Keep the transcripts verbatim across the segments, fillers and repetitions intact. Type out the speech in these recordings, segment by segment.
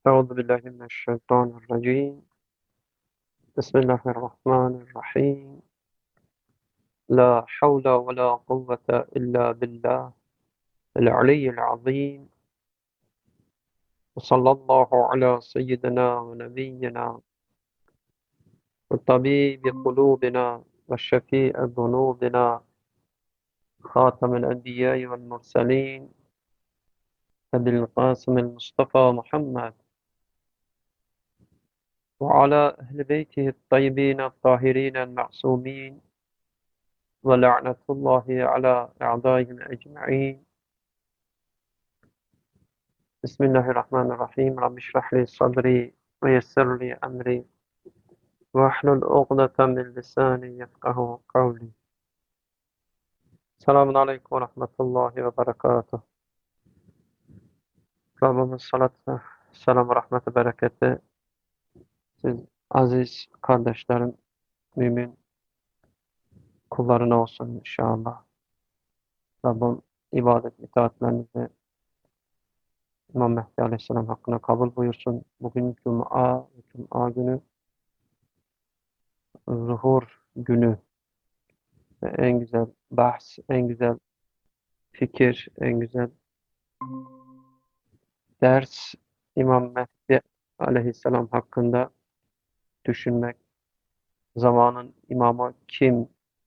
أعوذ بالله من الشيطان الرجيم. بسم الله الرحمن الرحيم. لا حول ولا قوة إلا بالله العلي العظيم. وصلى الله على سيدنا ونبينا وطبيب قلوبنا وشفيع ذنوبنا خاتم الأنبياء والمرسلين أبي القاسم المصطفى محمد وعلى أهل بيته الطيبين الطاهرين المعصومين ولعنة الله على أعدائهم أجمعين. بسم الله الرحمن الرحيم. رب اشرح لي صدري ويسر لي أمري واحلل عقدة من لساني يفقه قولي. Selamun Aleyküm ve Rahmetullahi ve Berekatuhu. Rabbimiz salatı, selam, rahmeti, bereketi siz aziz kardeşlerim, mümin kullarına olsun inşallah. Rabbim ibadet itaatlerinizi İmam Mehdi Aleyhisselam hakkında kabul buyursun. Bugün Cuma, Cuma günü, zuhur günü ve en güzel bahs, en güzel fikir, en güzel ders İmam Mehdi Aleyhisselam hakkında düşünmek. Zamanın imamı kim,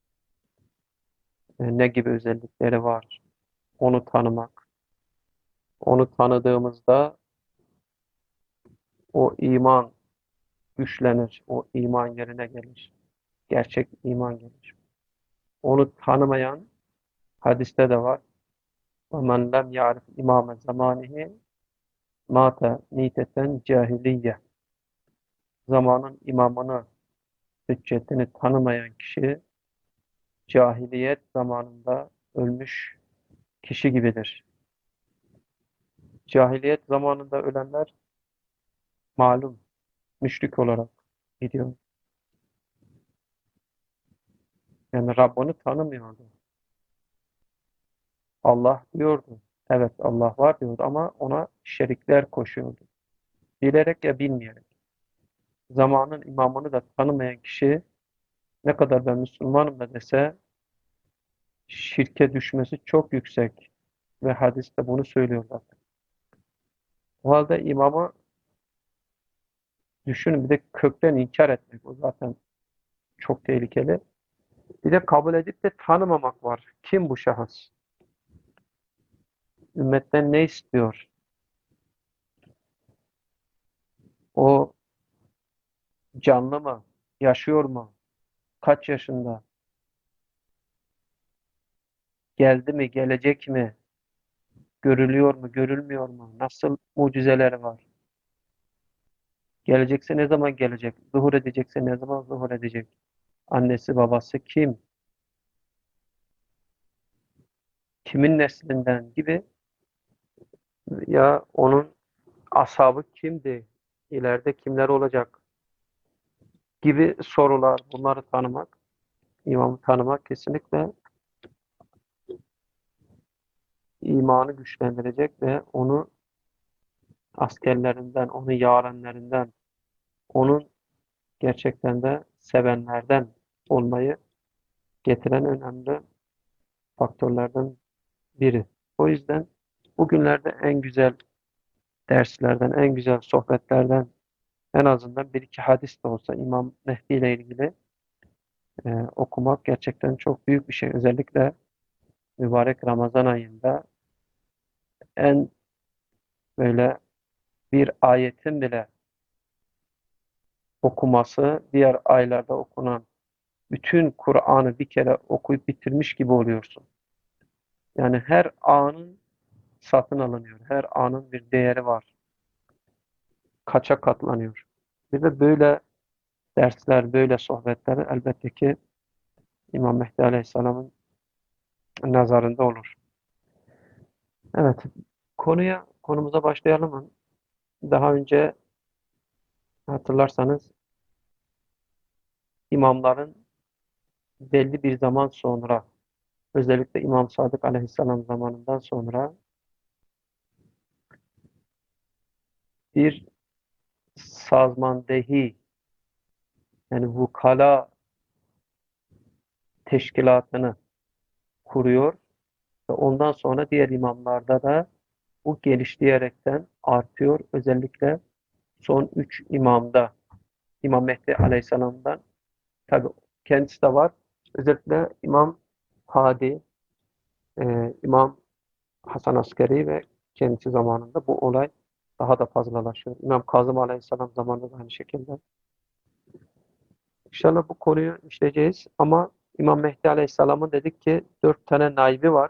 e, ne gibi özellikleri var, onu tanımak. Onu tanıdığımızda o iman güçlenir, o iman yerine gelir. Gerçek iman gelir. Onu tanımayan hadiste de var. وَمَنْ لَمْ يَعْرِفْ اِمَامَ زَمَانِهِ مَاتَ نِيتَةً cahiliye. Zamanın imamını, hüccetini tanımayan kişi cahiliyet zamanında ölmüş kişi gibidir. Cahiliyet zamanında ölenler malum müşrik olarak gidiyor. Yani Rabbini tanımıyordu. Allah diyordu. Evet, Allah var diyordu ama ona şerikler koşuyordu. Bilerek ya bilmeyerek. Zamanın imamını da tanımayan kişi ne kadar ben Müslümanım da dese şirke düşmesi çok yüksek. Ve hadiste bunu söylüyorlar. O halde imamı düşünün, bir de kökten inkar etmek. O zaten çok tehlikeli. Bir de kabul edip de tanımamak var. Kim bu şahıs? Ümmetten ne istiyor? O canlı mı? Yaşıyor mu? Kaç yaşında? Geldi mi? Gelecek mi? Görülüyor mu? Görülmüyor mu? Nasıl mucizeleri var? Gelecekse ne zaman gelecek? Zuhur edecekse ne zaman zuhur edecek? Annesi babası kim? Kimin neslinden gibi, ya onun ashabı kimdi? İleride kimler olacak? Gibi sorular. Bunları tanımak, imamı tanımak kesinlikle imanı güçlendirecek ve onu askerlerinden, onu yarenlerinden, onun gerçekten de sevenlerden olmayı getiren önemli faktörlerden biri. O yüzden bugünlerde en güzel derslerden, en güzel sohbetlerden en azından bir iki hadis de olsa İmam Mehdi ile ilgili e, okumak gerçekten çok büyük bir şey. Özellikle mübarek Ramazan ayında en böyle bir ayetin bile okuması diğer aylarda okunan bütün Kur'an'ı bir kere okuyup bitirmiş gibi oluyorsun. Yani her anın satın alınıyor. Her anın bir değeri var. Kaça katlanıyor. Bir de böyle dersler, böyle sohbetler elbette ki İmam Mehdi Aleyhisselam'ın nazarında olur. Evet, konuya, konumuza başlayalım mı? Daha önce hatırlarsanız imamların belli bir zaman sonra, özellikle İmam Sadık Aleyhisselam zamanından sonra bir sazmandehi yani vukala teşkilatını kuruyor ve ondan sonra diğer imamlarda da bu geliştirerekten artıyor. Özellikle son üç imamda İmam Mehdi Aleyhisselam'dan tabi kendisi de var. Özellikle İmam Hadi, e, İmam Hasan Askeri ve kendisi zamanında bu olay daha da fazlalaşıyor. İmam Kazım Aleyhisselam zamanında da aynı şekilde. İnşallah bu konuyu işleyeceğiz ama İmam Mehdi Aleyhisselam'ın dedik ki dört tane naibi var.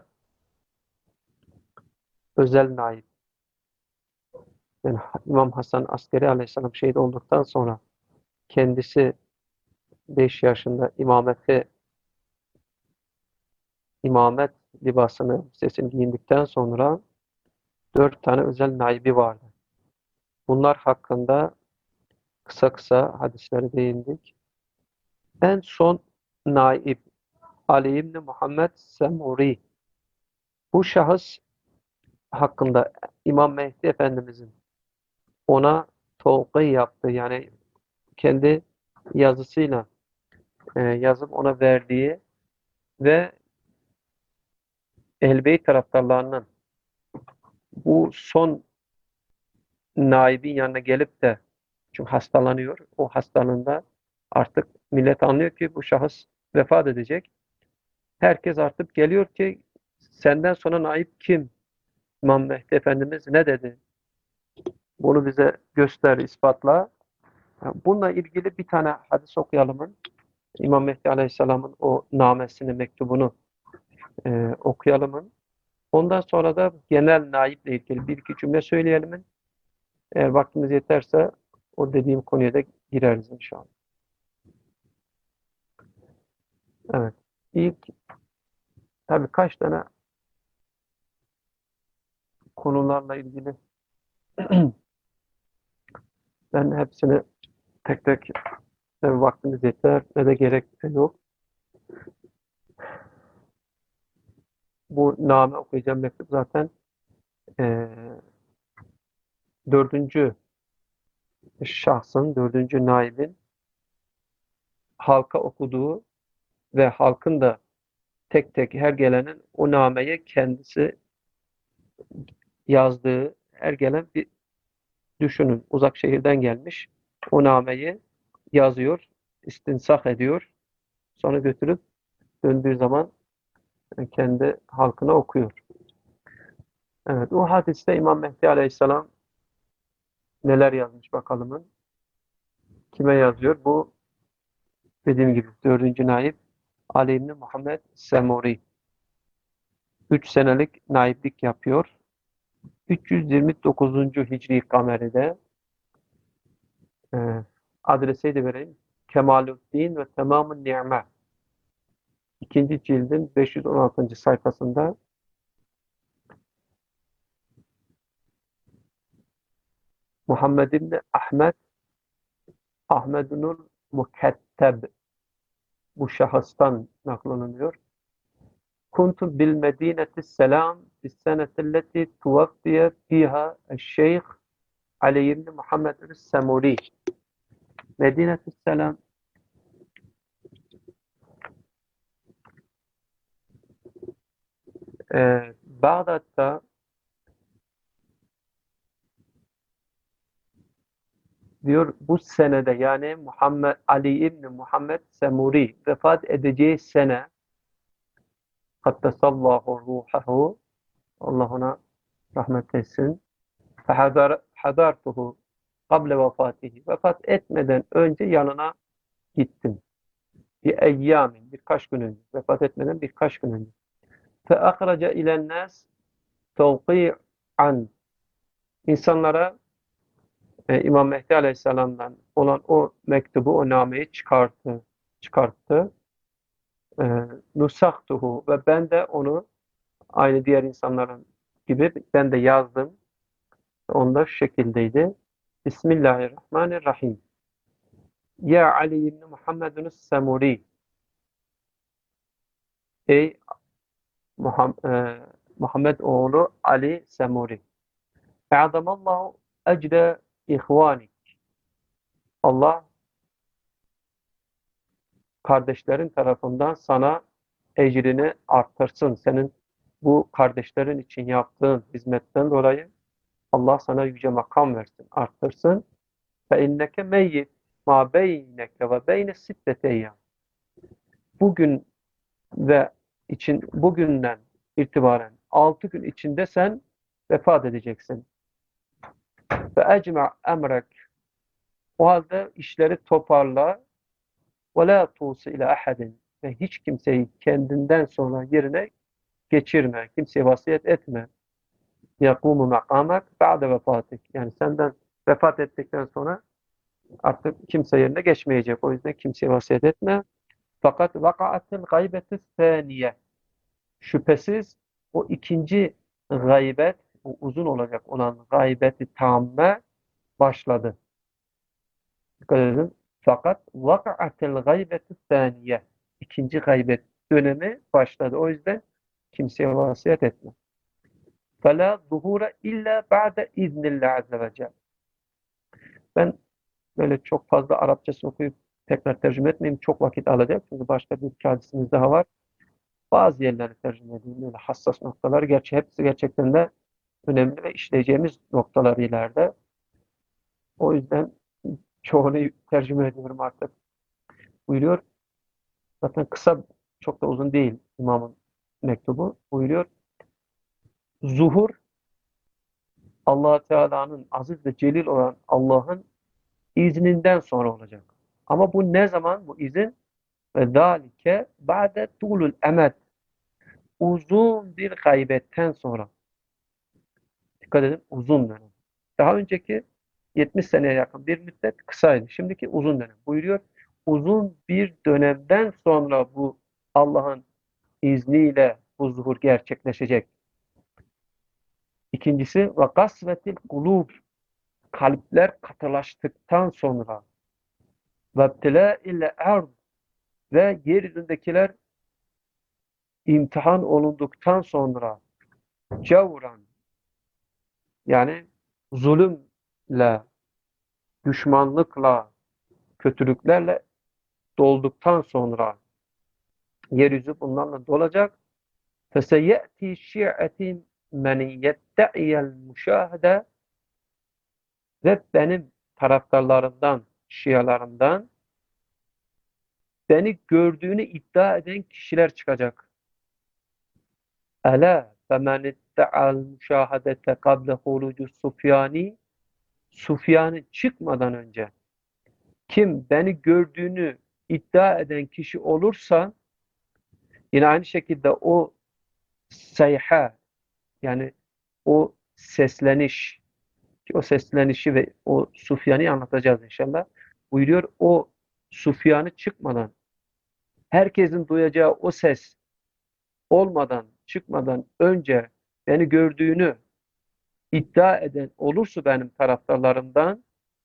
Özel naib. Yani İmam Hasan Askeri Aleyhisselam şehit olduktan sonra kendisi beş yaşında imameti imamet libasını, sesini giyindikten sonra dört tane özel naibi vardı. Bunlar hakkında kısa kısa hadislere değindik. En son naib Ali İbni Muhammed Semuri. Bu şahıs hakkında İmam Mehdi Efendimizin ona tevkî yaptığı yani kendi yazısıyla e, yazıp ona verdiği ve Ehl-i taraftarlarının bu son naibin yanına gelip de çünkü hastalanıyor. O hastalığında artık millet anlıyor ki bu şahıs vefat edecek. Herkes artık geliyor ki senden sonra naib kim? İmam Mehdi Efendimiz ne dedi? Bunu bize göster, ispatla. Bununla ilgili bir tane hadis okuyalım. İmam Mehdi Aleyhisselam'ın o namesini, mektubunu e, okuyalım. Ondan sonra da genel naiple ilgili bir iki cümle söyleyelim. Eğer vaktimiz yeterse o dediğim konuya da gireriz inşallah. Evet. İlk tabii kaç tane konularla ilgili ben hepsini tek tek ne vaktimiz yeter ne de gerek de yok. Bu name okuyacağım mektup zaten e, dördüncü şahsın, dördüncü naibin halka okuduğu ve halkın da tek tek her gelenin o nameyi kendisi yazdığı her gelen bir düşünün uzak şehirden gelmiş o nameyi yazıyor, istinsah ediyor. Sonra götürüp döndüğü zaman kendi halkına okuyor. Evet, o hadiste İmam Mehdi Aleyhisselam neler yazmış bakalım. Kime yazıyor? Bu dediğim gibi dördüncü naib Ali İbni Muhammed Semuri. Üç senelik naiblik yapıyor. üç yüz yirmi dokuzuncu Hicri kameride e, adreseyi de vereyim. Kemaluddin ve Tamam-ı Ni'me. İkinci cildin beş yüz on altıncı sayfasında Muhammed İbni Ahmet Ahmedunul Muketteb bu şahıstan naklanılıyor. Kuntu bil Medineti Selam bis senetelleti tuvaffiye fiha eşşeyh Ali ibn Muhammed Semuri. Medineti Selam e, Bağdat'ta diyor bu senede yani Muhammed Ali ibn Muhammed Semuri vefat edeceği sene Kaddesallahu ruhahu Allah ona rahmet etsin. Fehadar, hadartuhu kable vefatihi. Vefat etmeden önce yanına gittim. Bir eyyamin, birkaç gün önce. Vefat etmeden birkaç gün önce. Fe akraca ilen nas tevki'an. İnsanlara e, İmam Mehdi Aleyhisselam'dan olan o mektubu, o nameyi çıkarttı. Çıkarttı. E, nusaktuhu ve ben de onu aynı diğer insanların gibi ben de yazdım. Onda şu şekildeydi. Bismillahirrahmanirrahim. Ya Ali ibn Muhammedun Semuri. Ey Muhammed, e, Muhammed oğlu Ali Semuri. E'adamallahu ecre ihvanik. Allah kardeşlerin tarafından sana ecrini arttırsın. Senin bu kardeşlerin için yaptığın hizmetten dolayı Allah sana yüce makam versin, arttırsın. Fe inneke meyyit ma beyneke ve beyne sittete eyyam. Bugün ve için bugünden itibaren altı gün içinde sen vefat edeceksin. Ve ecma emrek. O halde işleri toparla. Ve la tusi ile ahadin. Ve hiç kimseyi kendinden sonra yerine geçirme. Kimseye vasiyet etme. Yakumu makamak ba'de vefatik. Yani senden vefat ettikten sonra artık kimse yerine geçmeyecek. O yüzden kimseye vasiyet etme. Fakat vakaatil gaybeti saniye. Şüphesiz o ikinci gaybet, o uzun olacak olan gaybeti tamme başladı. Dikkat edin. Fakat vakaatil gaybeti saniye. İkinci gaybet dönemi başladı. O yüzden kimseye vasiyet etme. فَلَا ظُهُورَ illa ba'de iznillah azze ve celle. Ben böyle çok fazla Arapçası okuyup tekrar tercüme etmeyeyim. Çok vakit alacak. Çünkü başka bir iki hadisimiz daha var. Bazı yerleri tercüme edeyim. Böyle hassas noktalar. Gerçi hepsi gerçekten de önemli ve işleyeceğimiz noktalar ileride. O yüzden çoğunu tercüme ediyorum artık. Buyuruyor. Zaten kısa, çok da uzun değil imamın mektubu. Buyuruyor. Zuhur Allah Teala'nın aziz ve celil olan Allah'ın izninden sonra olacak. Ama bu ne zaman bu izin? Ve zalike ba'de tulul emed. Uzun bir gaybetten sonra. Dikkat edin, uzun dönem. Daha önceki yetmiş seneye yakın bir müddet kısaydı. Şimdiki uzun dönem. Buyuruyor, uzun bir dönemden sonra bu Allah'ın izniyle bu zuhur gerçekleşecek. İkincisi ve kasvetil kulub, kalpler katılaştıktan sonra ve ibtila ile ard, ve yeryüzündekiler imtihan olunduktan sonra cevran, yani zulümle, düşmanlıkla, kötülüklerle dolduktan sonra yeryüzü bunlarla dolacak. فَسَيَأْتِي شِيَعَةٍ مَنْ يَدَّعِيَ الْمُشَاهَدَ, ve benim taraftarlarımdan, şialarımdan beni gördüğünü iddia eden kişiler çıkacak. أَلَا فَمَنِ ادَّعَى الْمُشَاهَدَةَ قَبْلَ خُرُوجُ Sufyani, Sufyan'ı çıkmadan önce kim beni gördüğünü iddia eden kişi olursa, yine aynı şekilde o sayha, yani o sesleniş, o seslenişi ve o Sufyan'ı anlatacağız inşallah. Buyuruyor, o Sufyan'ı çıkmadan, herkesin duyacağı o ses olmadan, çıkmadan önce beni gördüğünü iddia eden olursa benim taraftarlarımdan,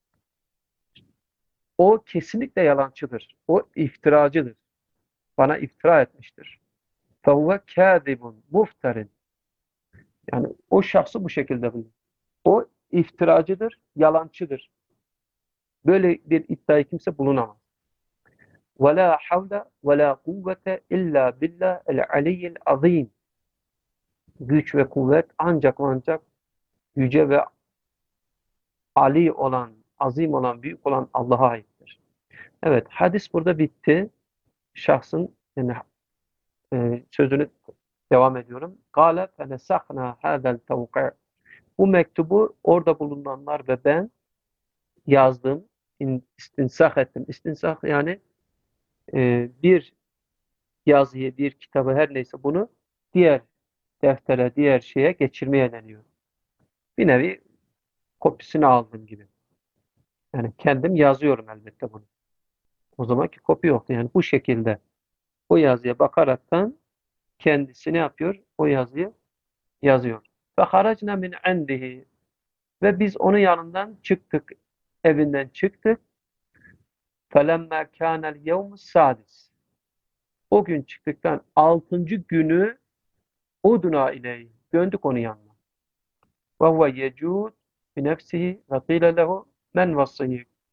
o kesinlikle yalancıdır. O iftiracıdır. Bana iftira etmiştir. فَهُوَ كَاذِبٌ مُفْتَرٍ. Yani o şahsı bu şekilde bulur. O iftiracıdır, yalancıdır. Böyle bir iddiayı kimse bulunamaz. وَلَا حَوْلَ وَلَا قُوَّةَ اِلَّا بِاللّٰهِ الْعَلِيِّ الْعَظِيمِ. Güç ve kuvvet ancak ancak yüce ve ali olan, azim olan, büyük olan Allah'a aittir. Evet, hadis burada bitti. Şahsın yani e, sözünü devam ediyorum. قَالَ فَنَسَخْنَا هَذَا الْتَوْقِعِ. Bu mektubu orada bulunanlar ve ben yazdım, istinsah ettim. İstinsah yani e, bir yazıyı, bir kitabı, her neyse bunu diğer deftere, diğer şeye geçirmeye deniyor. Bir nevi kopyasını aldım gibi. Yani kendim yazıyorum elbette bunu. O zamanki kopya yoktu. Yani bu şekilde o yazıya bakaraktan kendisi ne yapıyor? O yazıyı yazıyor. Ve haracna min indihi, ve biz onun yanından çıktık, evinden çıktık. فَلَمَّا كَانَ الْيَوْمُ السَّادِسِ. O gün çıktıktan altıncı günü uduna ile döndük onun yanına. وَهُوَ يَجُودُ بِنَفْسِهِ وَقِيلَ لَهُ مَنْ وَصِّيِّكَ.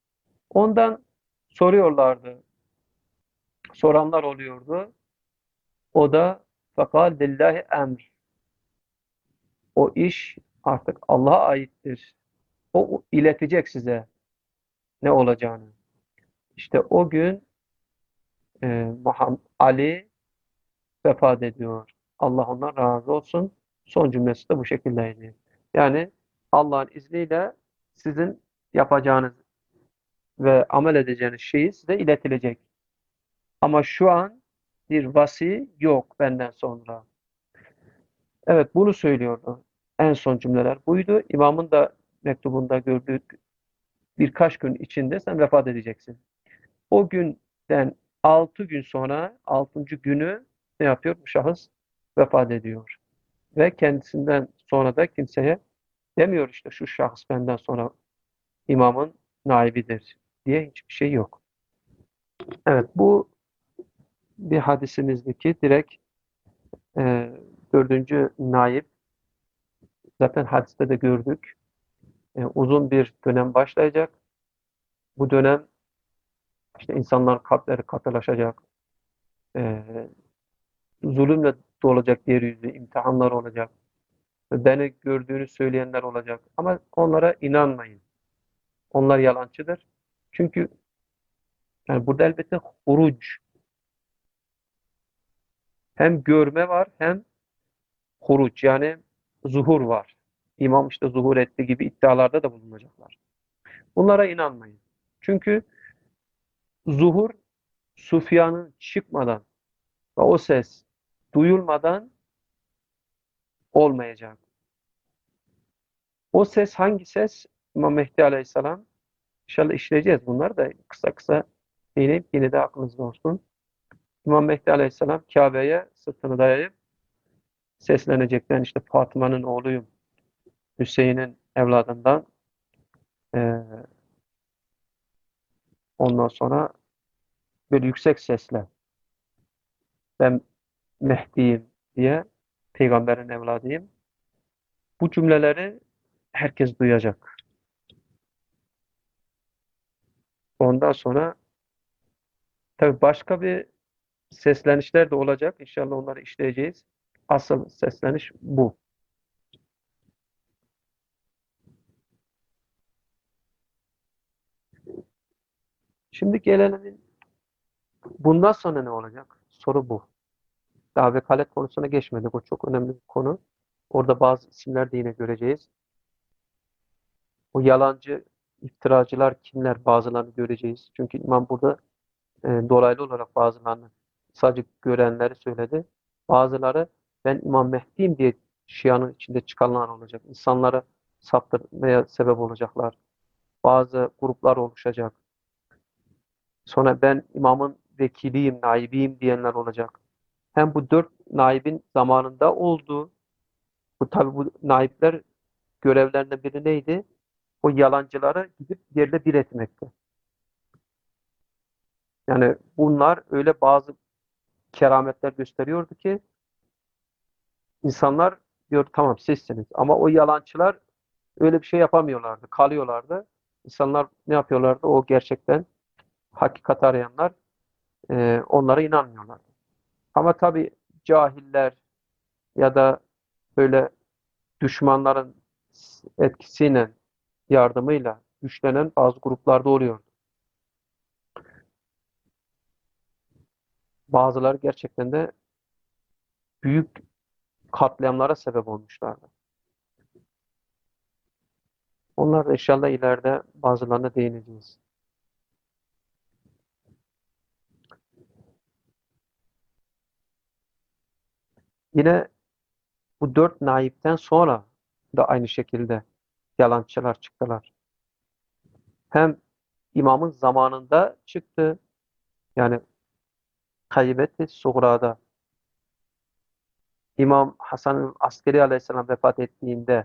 Ondan soruyorlardı. Soranlar oluyordu. O da fakal lillahi emr. O iş artık Allah'a aittir. O iletecek size ne olacağını. İşte o gün e, Muhammed Ali vefat ediyor. Allah ondan razı olsun. Son cümlesi de bu şekildeydi. Yani Allah'ın izniyle sizin yapacağınız ve amel edeceğiniz şeyi size iletilecek. Ama şu an bir vasi yok benden sonra. Evet, bunu söylüyordu. En son cümleler buydu. İmamın da mektubunda gördüğü birkaç gün içinde sen vefat edeceksin. O günden altı gün sonra altıncı günü ne yapıyor? Bu şahıs vefat ediyor. Ve kendisinden sonra da kimseye demiyor işte şu şahıs benden sonra imamın naibidir diye hiçbir şey yok. Evet, bu bir hadisimizdeki direkt e, dördüncü naib. Zaten hadiste de gördük. E, uzun bir dönem başlayacak. Bu dönem işte insanların kalpleri katılaşacak. E, zulümle dolacak yeryüzü, imtihanlar olacak. Beni gördüğünü söyleyenler olacak. Ama onlara inanmayın. Onlar yalancıdır. Çünkü yani burada elbette huruc, hem görme var hem huruc yani zuhur var. İmam işte zuhur etti gibi iddialarda da bulunacaklar. Bunlara inanmayın. Çünkü zuhur Sufyan'ın çıkmadan ve o ses duyulmadan olmayacak. O ses hangi ses? İmam Mehdi Aleyhisselam. İnşallah işleyeceğiz bunları da kısa kısa değinip yine de aklınızda olsun. İmam Mehdi Aleyhisselam Kabe'ye sırtını dayayıp seslenecek. Ben işte Fatıma'nın oğluyum. Hüseyin'in evladından eee, ondan sonra böyle yüksek sesle ben Mehdi'yim diye peygamberin evladıyım. Bu cümleleri herkes duyacak. Ondan sonra tabii başka bir seslenişler de olacak. İnşallah onları işleyeceğiz. Asıl sesleniş bu. Şimdi gelelim bundan sonra ne olacak? Soru bu. Daha vekalet konusuna geçmedik. O çok önemli bir konu. Orada bazı isimler de yine göreceğiz. O yalancı iftiracılar kimler bazılarını göreceğiz. Çünkü imam burada e, dolaylı olarak bazılarını sadece görenleri söyledi. Bazıları ben İmam Mehdi'yim diye Şia'nın içinde çıkanlar olacak. İnsanları saptırmaya sebep olacaklar. Bazı gruplar oluşacak. Sonra ben imamın vekiliyim, naibiyim diyenler olacak. Hem bu dört naibin zamanında olduğu, bu tabi bu naipler görevlerinden biri neydi? O yalancıları gidip yerle bir etmekti. Yani bunlar öyle bazı kerametler gösteriyordu ki insanlar diyor tamam sizsiniz. Ama o yalancılar öyle bir şey yapamıyorlardı. Kalıyorlardı. İnsanlar ne yapıyorlardı? O gerçekten hakikat arayanlar e, onlara inanmıyorlardı. Ama tabii cahiller ya da böyle düşmanların etkisiyle yardımıyla güçlenen bazı gruplarda oluyor. Bazıları gerçekten de büyük katliamlara sebep olmuşlardı. Onlar da inşallah ileride bazılarına değineceğiz. Yine bu dört naipten sonra da aynı şekilde yalancılar çıktılar. Hem imamın zamanında çıktı, yani Kaybeti Suğra'da İmam Hasan Askeri Aleyhisselam vefat ettiğinde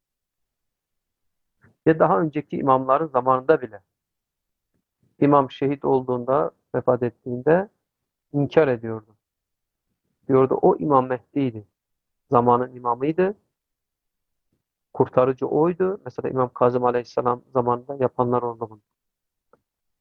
ve daha önceki imamların zamanında bile imam şehit olduğunda, vefat ettiğinde inkar ediyordu. Diyordu o İmam Mehdi'ydi. Zamanın imamıydı. Kurtarıcı oydu. Mesela İmam Kazım Aleyhisselam zamanında yapanlar oldu bunu.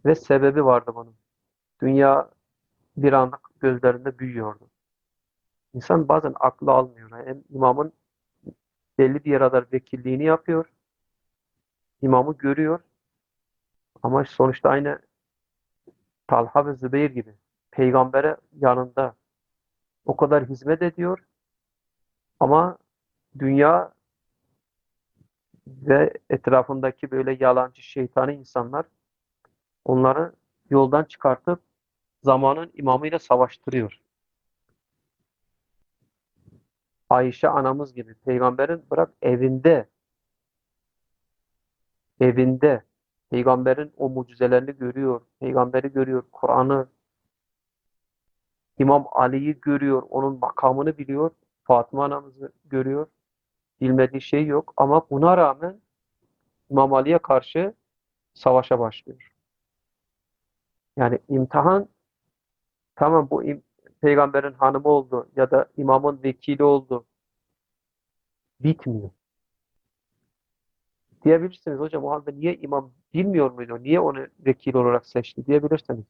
Ve sebebi vardı bunun. Dünya bir anlık gözlerinde büyüyordu. İnsan bazen aklı almıyor. Yani imamın belli bir yere kadar vekilliğini yapıyor. İmamı görüyor. Ama sonuçta aynı Talha ve Zübeyir gibi peygambere yanında o kadar hizmet ediyor ama dünya ve etrafındaki böyle yalancı şeytani insanlar onları yoldan çıkartıp zamanın imamıyla savaştırıyor. Ayşe anamız gibi peygamberin bırak evinde evinde peygamberin o mucizelerini görüyor. Peygamberi görüyor. Kur'an'ı, İmam Ali'yi görüyor. Onun makamını biliyor. Fatıma anamızı görüyor. Bilmediği şey yok ama buna rağmen İmam Ali'ye karşı savaşa başlıyor. Yani imtihan tamam bu im- peygamberin hanımı oldu ya da imamın vekili oldu. Bitmiyor. Diyebilirsiniz hocam o halde niye imam bilmiyor muydu? Niye onu vekil olarak seçti diyebilirsiniz.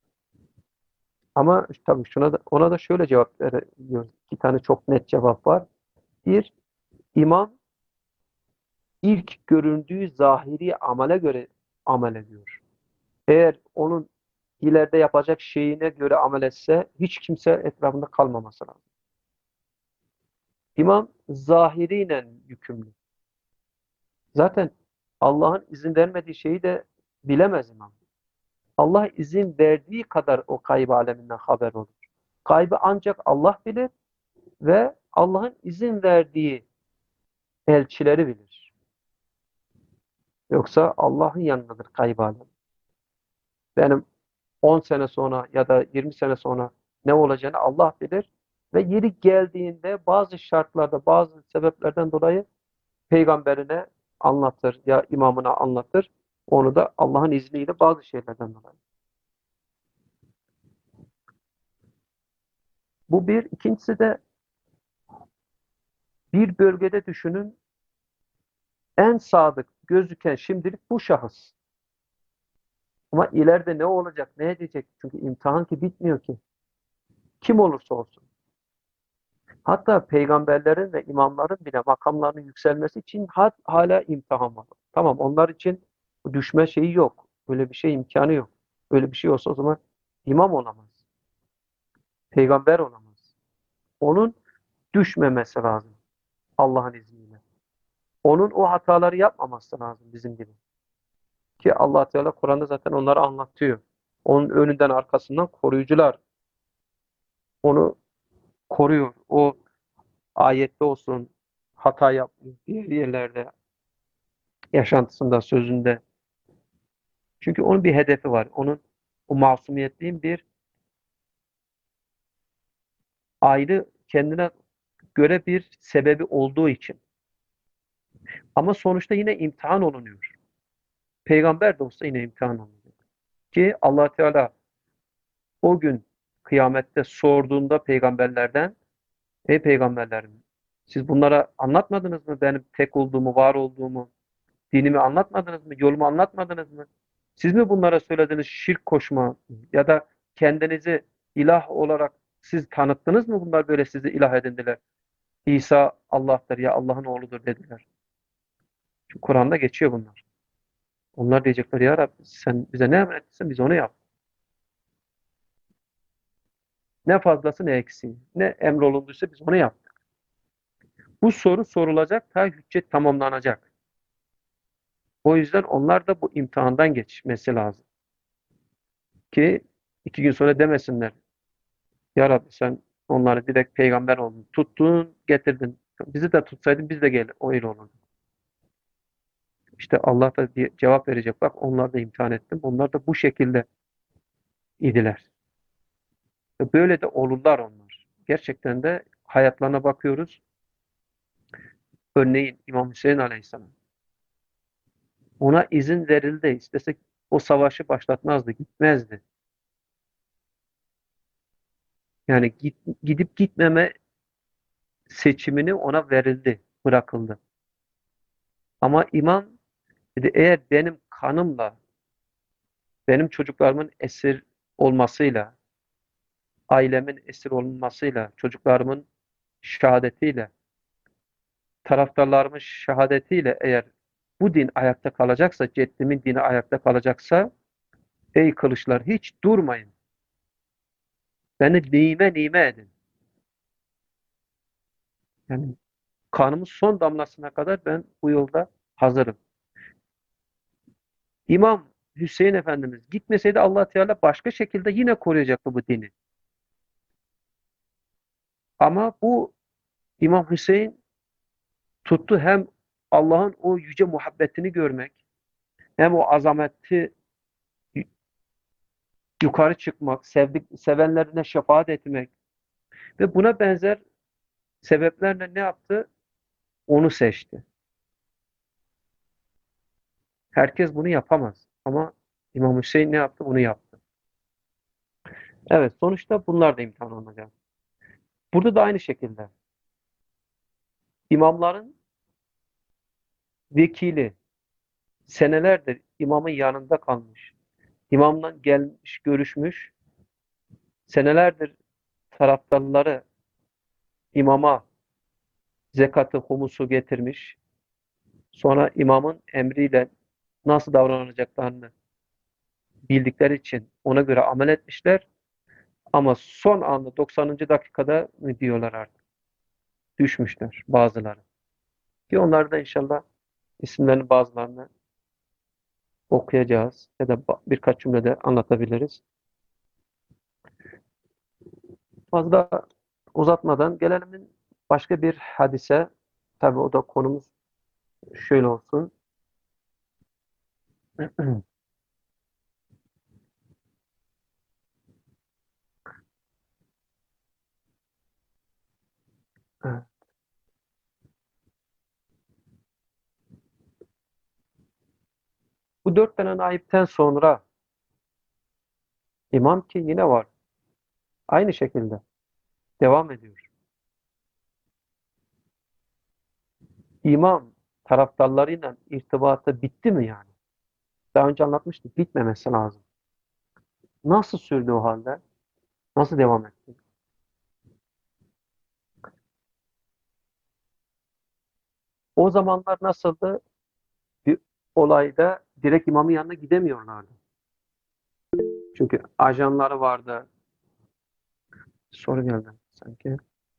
Ama tabii şuna da, ona da şöyle cevap veriyoruz. İki tane çok net cevap var. Bir, imam ilk göründüğü zahiri amele göre amel ediyor. Eğer onun ileride yapacak şeyine göre amel etse hiç kimse etrafında kalmaması lazım. İmam zahiriyle yükümlü. Zaten Allah'ın izin vermediği şeyi de bilemez imam. Allah izin verdiği kadar o gayb aleminden haber olur. Gaybı ancak Allah bilir ve Allah'ın izin verdiği elçileri bilir. Yoksa Allah'ın yanındadır gayb alemi. Benim on sene sonra ya da yirmi sene sonra ne olacağını Allah bilir ve yeri geldiğinde bazı şartlarda, bazı sebeplerden dolayı peygamberine anlatır ya imamına anlatır. Onu da Allah'ın izniyle bazı şeylerden dolayı. Bu bir. İkincisi de bir bölgede düşünün en sadık gözüken şimdilik bu şahıs. Ama ileride ne olacak, ne edecek? Çünkü imtihan ki bitmiyor ki. Kim olursa olsun. Hatta peygamberlerin ve imamların bile makamlarının yükselmesi için hala imtihan var. Tamam onlar için düşme şeyi yok. Öyle bir şey imkanı yok. Öyle bir şey olsa o zaman imam olamaz. Peygamber olamaz. Onun düşmemesi lazım Allah'ın izniyle. Onun o hataları yapmaması lazım bizim gibi. Ki Allah Teala Kur'an'da zaten onları anlatıyor. Onun önünden arkasından koruyucular onu koruyor. O ayette olsun hata yapmıyor. Diğer yerlerde yaşantısında, sözünde. Çünkü onun bir hedefi var. Onun o masumiyetliğin bir ayrı kendine göre bir sebebi olduğu için. Ama sonuçta yine imtihan olunuyor. Peygamber de olsa yine imtihan olunuyor. Ki Allah Teala o gün kıyamette sorduğunda peygamberlerden ey peygamberlerim siz bunlara anlatmadınız mı benim tek olduğumu, var olduğumu, dinimi anlatmadınız mı, yolumu anlatmadınız mı? Siz mi bunlara söylediniz şirk koşma ya da kendinizi ilah olarak siz tanıttınız mı bunlar böyle sizi ilah edindiler? İsa Allah'tır ya Allah'ın oğludur dediler. Çünkü Kur'an'da geçiyor bunlar. Onlar diyecekler ya Rabbi sen bize ne emrettin biz onu yap. Ne fazlası ne eksiği. Ne emrolunduysa biz onu yap. Bu soru sorulacak ta hüccet tamamlanacak. O yüzden onlar da bu imtihandan geçmesi lazım. Ki iki gün sonra demesinler. Ya Rabbi sen onları direkt peygamber oldun. Tuttun, getirdin. Bizi de tutsaydın biz de gel, o öyle olurdu. İşte Allah da diye cevap verecek. Bak onlar da imtihan ettim. Onlar da bu şekilde idiler. Ve böyle de olurlar onlar. Gerçekten de hayatlarına bakıyoruz. Örneğin İmam Hüseyin Aleyhisselam. Ona izin verildi. İstesek o savaşı başlatmazdı, gitmezdi. Yani git, gidip gitmeme seçimini ona verildi, bırakıldı. Ama imam dedi eğer benim kanımla benim çocuklarımın esir olmasıyla, ailemin esir olmasıyla, çocuklarımın şehadetiyle, taraftarlarımın şehadetiyle eğer bu din ayakta kalacaksa, ceddimin dini ayakta kalacaksa, ey kılıçlar hiç durmayın. Beni nime nime edin. Yani kanımın son damlasına kadar ben bu yolda hazırım. İmam Hüseyin Efendimiz gitmeseydi Allah Teala başka şekilde yine koruyacaktı bu dini. Ama bu İmam Hüseyin tuttu hem Allah'ın o yüce muhabbetini görmek, hem o azameti yukarı çıkmak, sevdik, sevenlerine şefaat etmek ve buna benzer sebeplerle ne yaptı? Onu seçti. Herkes bunu yapamaz. Ama İmam Hüseyin ne yaptı? Bunu yaptı. Evet, sonuçta bunlar da imtihan olacak. Burada da aynı şekilde imamların vekili senelerdir imamın yanında kalmış. İmamla gelmiş, görüşmüş. Senelerdir taraftarları imama zekatı, humusu getirmiş. Sonra imamın emriyle nasıl davranacaklarını bildikleri için ona göre amel etmişler. Ama son anda doksanıncı dakikada mı diyorlar artık düşmüşler bazıları. Ki onları da inşallah isimlerini bazılarını okuyacağız ya da birkaç cümlede anlatabiliriz. Fazla uzatmadan gelelim başka bir hadise. Tabii o da konumuz şöyle olsun. Bu dört tane naipten sonra imam ki yine var. Aynı şekilde devam ediyor. İmam taraftarlarıyla irtibatı bitti mi yani? Daha önce anlatmıştık. Bitmemesi lazım. Nasıl sürdü o halde? Nasıl devam etti? O zamanlar nasıldı? Bir olayda direkt imamın yanına gidemiyorlardı. Çünkü ajanları vardı. Soru geldi sanki.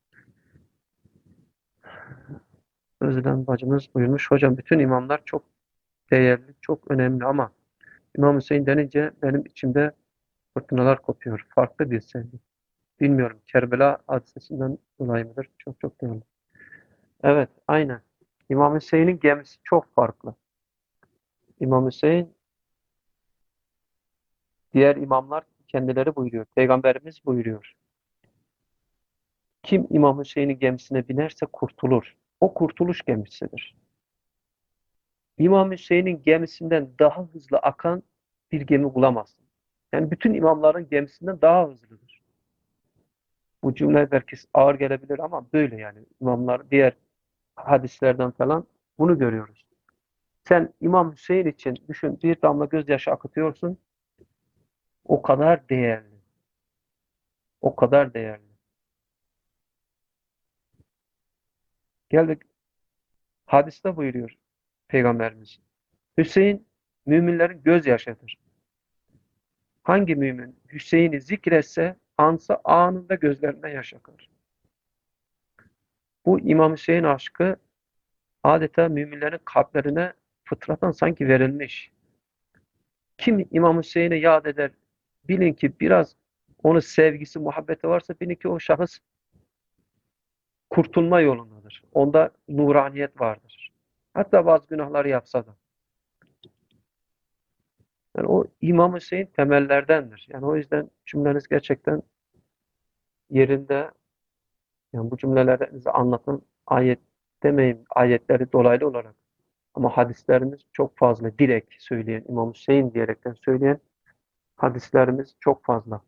Özlem bacımız buyurmuş. Hocam bütün imamlar çok değerli, çok önemli ama İmam Hüseyin denince benim içimde fırtınalar kopuyor. Farklı bir sevgi. Bilmiyorum. Kerbela hadisesinden dolayı mıdır? Çok çok değerli. Evet, aynen. İmam Hüseyin'in gemisi çok farklı. İmam Hüseyin diğer imamlar kendileri buyuruyor. Peygamberimiz buyuruyor. Kim İmam Hüseyin'in gemisine binerse kurtulur. O kurtuluş gemisidir. İmam Hüseyin'in gemisinden daha hızlı akan bir gemi bulamazsın. Yani bütün imamların gemisinden daha hızlıdır. Bu cümle belki ağır gelebilir ama böyle yani. İmamlar diğer hadislerden falan bunu görüyoruz. Sen İmam Hüseyin için düşün bir damla gözyaşı akıtıyorsun. O kadar değerli. O kadar değerli. Geldik hadiste buyuruyor Peygamberimiz. Hüseyin müminlerin gözyaşıdır. Hangi mümin Hüseyin'i zikretse ansa anında gözlerinden yaş akar. Bu İmam Hüseyin aşkı adeta müminlerin kalplerine fıtratan sanki verilmiş. Kim İmam Hüseyin'i yad eder, bilin ki biraz onun sevgisi, muhabbeti varsa bilin ki o şahıs kurtulma yolundadır. Onda nuraniyet vardır. Hatta bazı günahları yapsa da. Yani o İmam Hüseyin temellerdendir. Yani o yüzden cümleniz gerçekten yerinde. Yani bu cümlelerinizi anlatan ayet demeyeyim, ayetleri dolaylı olarak. Ama hadislerimiz çok fazla. Direkt söyleyen, İmam Hüseyin diyerekten söyleyen hadislerimiz çok fazla.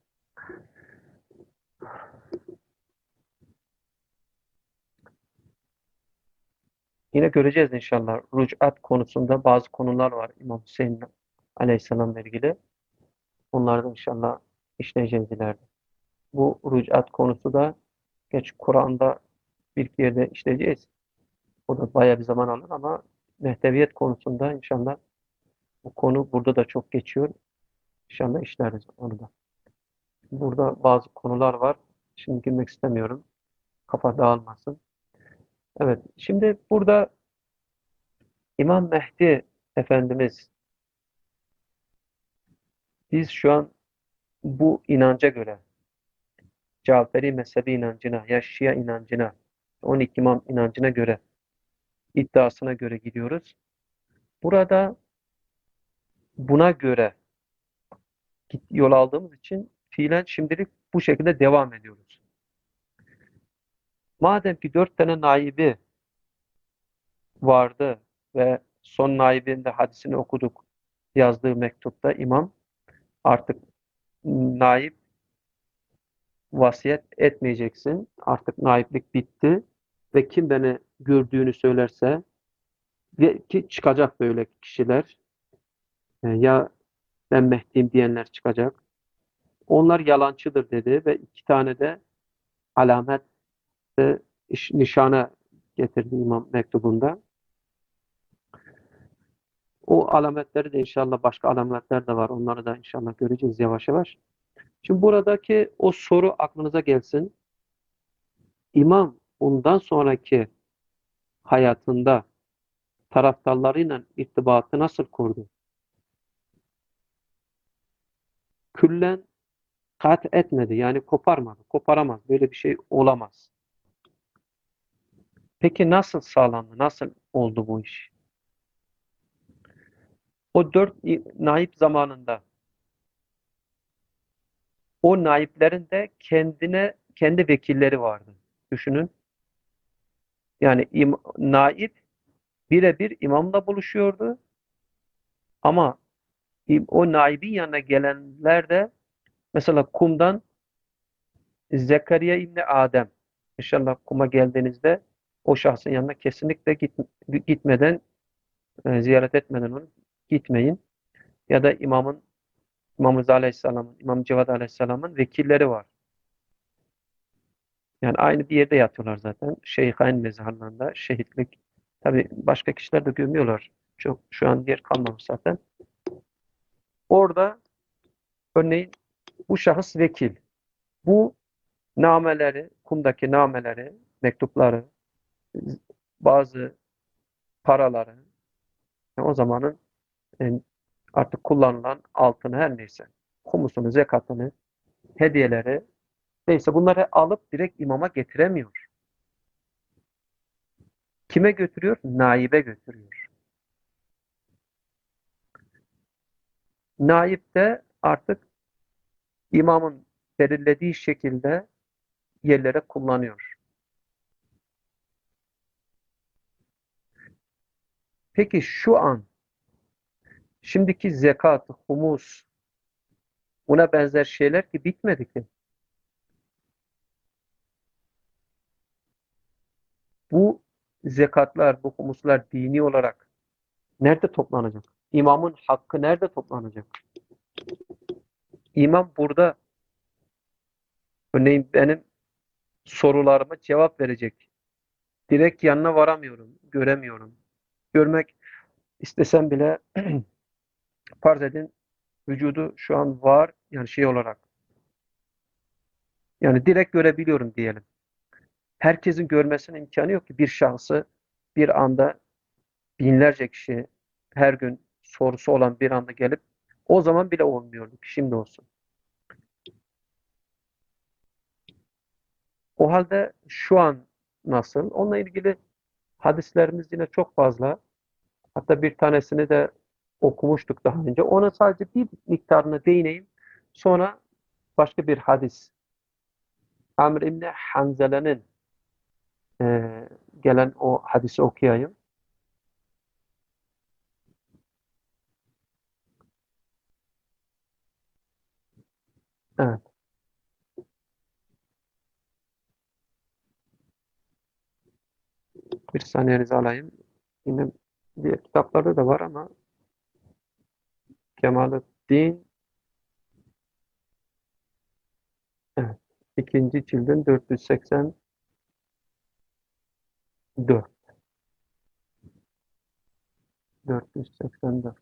Yine göreceğiz inşallah. Rüc'at konusunda bazı konular var İmam Hüseyin Aleyhisselam'la ilgili. Onları da inşallah işleyeceğiz ileride. Bu rüc'at konusu da geç Kur'an'da bir iki yerde işleyeceğiz. O da bayağı bir zaman alır ama mehteviyet konusunda inşallah bu konu burada da çok geçiyor. İnşallah işleriz onu da. Burada bazı konular var. Şimdi girmek istemiyorum. Kafa dağılmasın. Evet. Şimdi burada İmam Mehdi Efendimiz biz şu an bu inanca göre Caferi mezhebi inancına ya Şia inancına on iki imam inancına göre iddiasına göre gidiyoruz. Burada buna göre yol aldığımız için fiilen şimdilik bu şekilde devam ediyoruz. Madem ki dört tane naibi vardı ve son naibin de hadisini okuduk yazdığı mektupta imam artık naib vasiyet etmeyeceksin. Artık naiplik bitti ve kim beni gördüğünü söylerse ve ki çıkacak böyle kişiler e, ya ben Mehdi'yim diyenler çıkacak. Onlar yalancıdır dedi ve iki tane de alamet ve iş- nişana getirdi imam mektubunda. O alametleri de inşallah başka alametler de var. Onları da inşallah göreceğiz yavaş yavaş. Şimdi buradaki o soru aklınıza gelsin. İmam bundan sonraki hayatında taraftarlarıyla irtibatı nasıl kurdu? Küllen kat etmedi. Yani koparmadı. Koparamaz. Böyle bir şey olamaz. Peki nasıl sağlandı? Nasıl oldu bu iş? O dört naip zamanında o naiplerin de kendine kendi vekilleri vardı. Düşünün. Yani im, naip birebir imamla buluşuyordu ama im- o naibin yanına gelenler de mesela kumdan Zekeriya İbni Adem İnşallah kuma geldiğinizde o şahsın yanına kesinlikle git, gitmeden e, ziyaret etmeden onu gitmeyin. Ya da imamın İmam Rıza Aleyhisselam'ın, İmam Cevad Aleyhisselam'ın vekilleri var. Yani aynı bir yerde yatıyorlar zaten. Şeyhain mezarlarında şehitlik. Tabii başka kişiler de gömüyorlar. Çok şu an yer kalmamış zaten. Orada örneğin bu şahıs vekil. Bu nameleri, kumdaki nameleri, mektupları, bazı paraları, yani o zamanın yani artık kullanılan altını her neyse, humusunu, zekatını, hediyeleri neyse bunları alıp direkt imama getiremiyor. Kime götürüyor? Naibe götürüyor. Naib de artık imamın belirlediği şekilde yerlere kullanıyor. Peki şu an şimdiki zekat, humus buna benzer şeyler ki bitmedi ki. Bu zekatlar, bu humuslar dini olarak nerede toplanacak? İmamın hakkı nerede toplanacak? İmam burada örneğin benim sorularıma cevap verecek. Direkt yanına varamıyorum, göremiyorum. Görmek istesem bile farz edin vücudu şu an var yani şey olarak. Yani direkt görebiliyorum diyelim. Herkesin görmesine imkanı yok ki bir şahsı bir anda binlerce kişi her gün sorusu olan bir anda gelip o zaman bile olmuyordu ki şimdi olsun. O halde şu an nasıl? Onunla ilgili hadislerimiz yine çok fazla. Hatta bir tanesini de okumuştuk daha önce. Ona sadece bir miktarına değineyim. Sonra başka bir hadis. Amr İbni Hanzele'nin e, gelen o hadisi okuyayım. Evet, bir saniyenizi alayım. Yine diğer kitaplarda da var ama Kemalettin ikinci cildin dört yüz seksen dört. dört yüz seksen dört.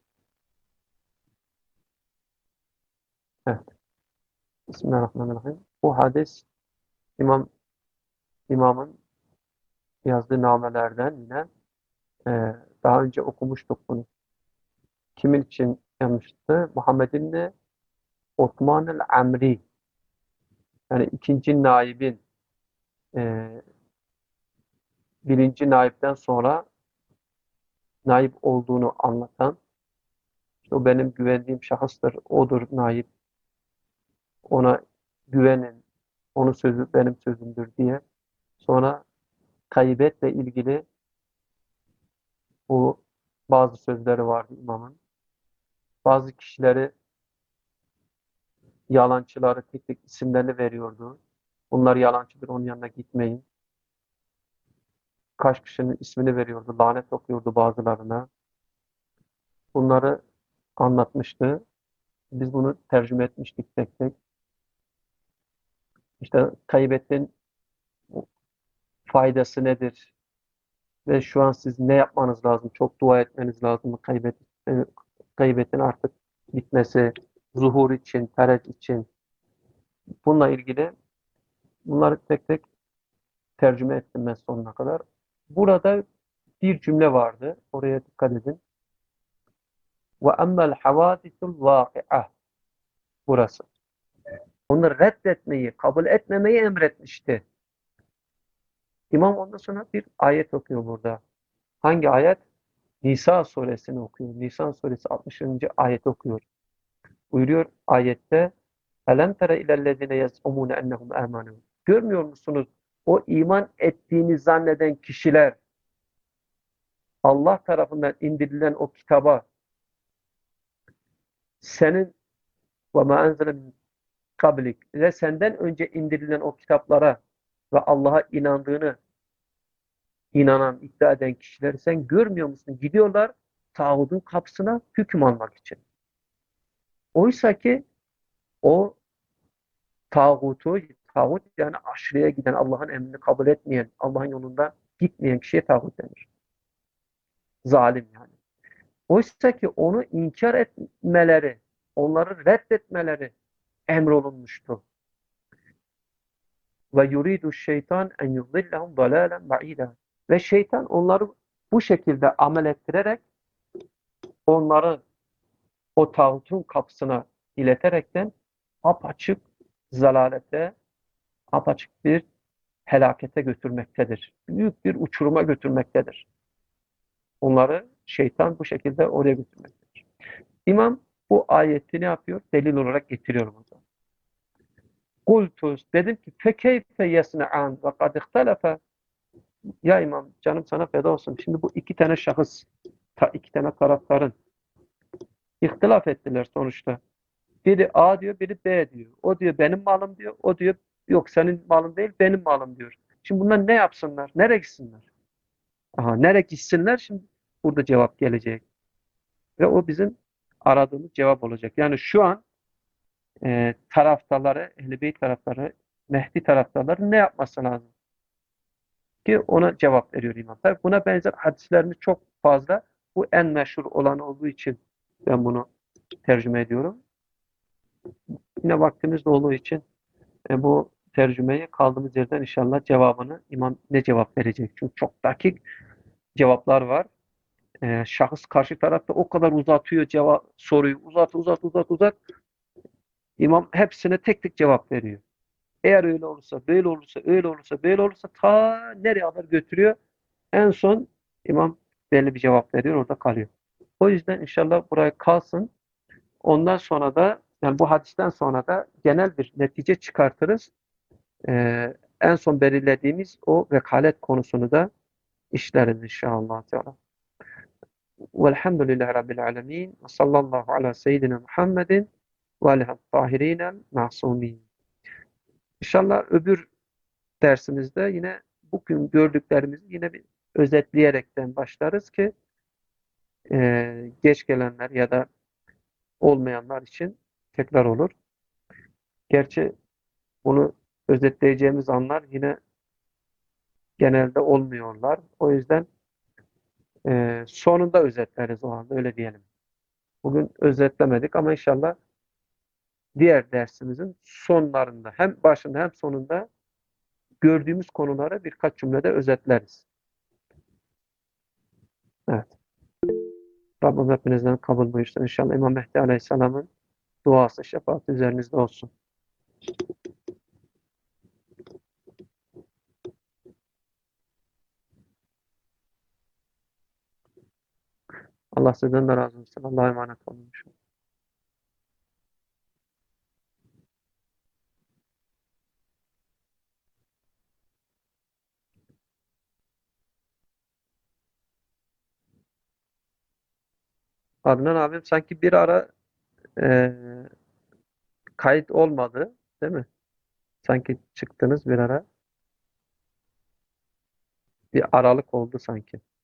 Evet. Bismillahirrahmanirrahim. Bu hadis İmam İmam'ın yazdığı namelerden yine e, daha önce okumuştuk bunu. Kimin için yazmıştı? Muhammed İbni Osman el-Amri. Yani ikinci naibin e, birinci naipten sonra naip olduğunu anlatan, işte o benim güvendiğim şahıstır, odur naip, ona güvenin, onun sözü benim sözümdür diye. Sonra gaybetle ilgili bu bazı sözleri vardı imamın. Bazı kişileri, yalancıları tek tek isimlerini veriyordu. Bunlar yalancıdır, onun yanına gitmeyin. Kaç kişinin ismini veriyordu, lanet okuyordu bazılarına. Bunları anlatmıştı. Biz bunu tercüme etmiştik tek tek. İşte gaybetin faydası nedir? Ve şu an siz ne yapmanız lazım? Çok dua etmeniz lazım. Gaybet, e, gaybetin artık bitmesi, zuhur için, ferec için. Bununla ilgili bunları tek tek tercüme ettim ben sonuna kadar. Burada bir cümle vardı. Oraya dikkat edin. Ve emmel havadisul vâki'ah. Burası. Onu reddetmeyi, kabul etmemeyi emretmişti. İmam ondan sonra bir ayet okuyor burada. Hangi ayet? Nisa suresini okuyor. Nisa suresi altmışıncı ayet okuyor. Buyuruyor ayette Elem tere ilellezine yez'umune ennehum amanu. Görmüyor musunuz? O iman ettiğini zanneden kişiler Allah tarafından indirilen o kitaba senin ve ma enzele min kablik ve senden önce indirilen o kitaplara ve Allah'a inandığını inanan, iddia eden kişileri sen görmüyor musun? Gidiyorlar tağutun kapısına hüküm almak için. Oysa ki o tağutu, tağut yani aşırıya giden, Allah'ın emrini kabul etmeyen, Allah'ın yolunda gitmeyen kişiye tağut denir. Zalim yani. Oysa ki onu inkar etmeleri, onları reddetmeleri emrolunmuştu. Ve yuridu şeytan en yudillahum dalalen ba'ida. Ve şeytan onları bu şekilde amel ettirerek onları o tağutun kapısına ileterekten apaçık zalalete, apaçık bir helakete götürmektedir. Büyük bir uçuruma götürmektedir. Onları şeytan bu şekilde oraya götürmektedir. İmam bu ayeti ne yapıyor? Delil olarak getiriyor burada. Kultus dedim ki fekeyfe yesne'an ve kad ihtelefe. Ya imam canım sana feda olsun. Şimdi bu iki tane şahıs, ta iki tane taraftarın ihtilaf ettiler sonuçta. Biri A diyor, biri B diyor. O diyor benim malım diyor. O diyor yok senin malın değil benim malım diyor. Şimdi bunlar ne yapsınlar? Nereye gitsinler? Aha, nereye gitsinler? Şimdi burada cevap gelecek. Ve o bizim aradığımız cevap olacak. Yani şu an e, taraftarları, Ehl-i Beyt taraftarları, Mehdi taraftarları ne yapması lazım? Ki ona cevap veriyor İmam. Tabii buna benzer hadislerimiz çok fazla. Bu en meşhur olan olduğu için ben bunu tercüme ediyorum. Yine vaktimiz de olduğu için e, bu tercümeyi kaldığımız yerden inşallah cevabını İmam ne cevap verecek? Çünkü çok dakik cevaplar var. E, şahıs karşı tarafta o kadar uzatıyor cevap soruyu. Uzat uzat uzat uzat. İmam hepsine tek tek cevap veriyor. Eğer öyle olursa, böyle olursa, öyle olursa, böyle olursa ta nereye kadar götürüyor? En son imam belli bir cevap veriyor, orada kalıyor. O yüzden inşallah buraya kalsın. Ondan sonra da yani bu hadisten sonra da genel bir netice çıkartırız. Ee, en son belirlediğimiz o vekalet konusunu da işleriz inşallah. Velhamdülillahi Rabbil alemin. Ve sallallahu ala seyyidina Muhammedin ve alihi tahirinel masumin. İnşallah öbür dersimizde yine bugün gördüklerimizi yine bir özetleyerekten başlarız ki e, geç gelenler ya da olmayanlar için tekrar olur. Gerçi bunu özetleyeceğimiz anlar yine genelde olmuyorlar. O yüzden e, sonunda özetleriz o anda, öyle diyelim. Bugün özetlemedik ama inşallah diğer dersimizin sonlarında, hem başında hem sonunda gördüğümüz konuları birkaç cümlede özetleriz. Evet. Rabbim hepinizden kabul buyursun. İnşallah İmam Mehdi Aleyhisselam'ın duası, şefaati üzerinizde olsun. Allah sizden de razı olsun. Allah'a emanet olun. Adnan abim sanki bir ara e, kayıt olmadı, değil mi? Sanki çıktınız bir ara. Bir aralık oldu sanki.